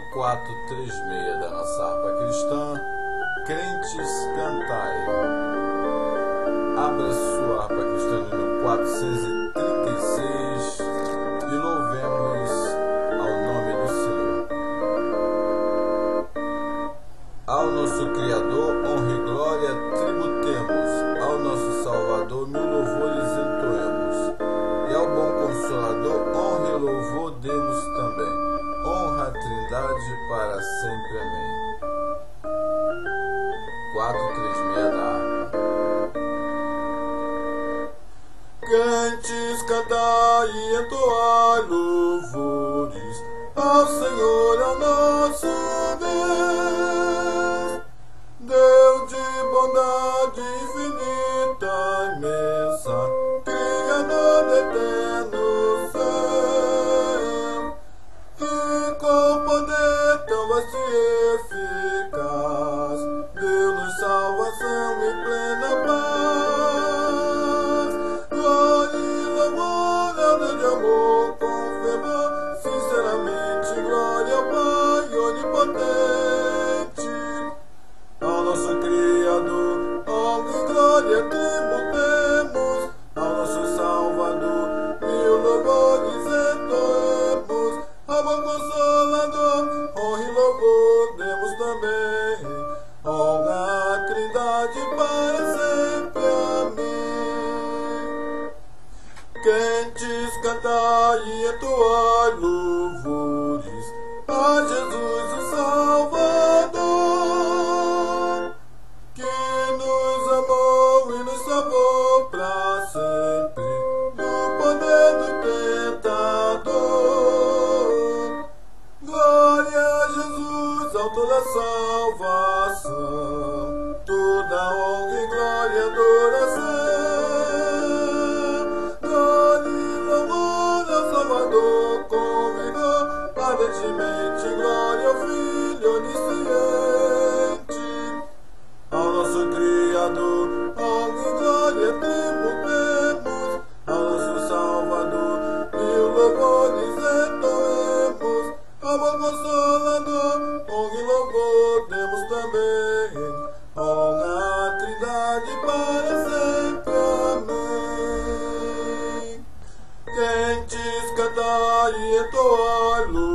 436 da nossa harpa cristã, Crentes Cantai. Abra sua harpa cristã no 436 e louvemos ao nome do Senhor. Ao nosso Criador, honra e glória tributemos, ao nosso Salvador, mil louvores entoemos, e ao bom Consolador, honra e louvor demos também. Honra a Trindade para sempre. Amém. 436 da harpa. Crentes, cantai e entoai louvores ao Senhor, ao nosso Deus, Deus de bondade infinita, imensa, Criador do eterno céu, e com poder tão vasto e eficaz, deu-nos salvação e plena paz. Glória e louvor ao Deus de amor com fervor, sinceramente, glória ao Pai onipotente, ao nosso Criador, honra e glória tributemos, ao nosso Salvador, mil louvores entoemos, ao bom Consolador, honra e louvor demos também, honra a Trindade para sempre. Amém. Crentes, cantai e entoai louvores a Jesus o Salvador, que nos amou e nos salvou para sempre do poder do tentador. Glória a Jesus, autor da salvação, toda honra e glória e adoração. Glória e louvor ao Salvador com vigor, ardentemente, glória ao Filho onisciente, ao nosso Criador, honra e glória tributemos, ao nosso Salvador, mil louvores entoemos, ao bom Consolador, honra e louvor demos também, honra a Trindade para sempre. Amém. Crentes, cantai e entoai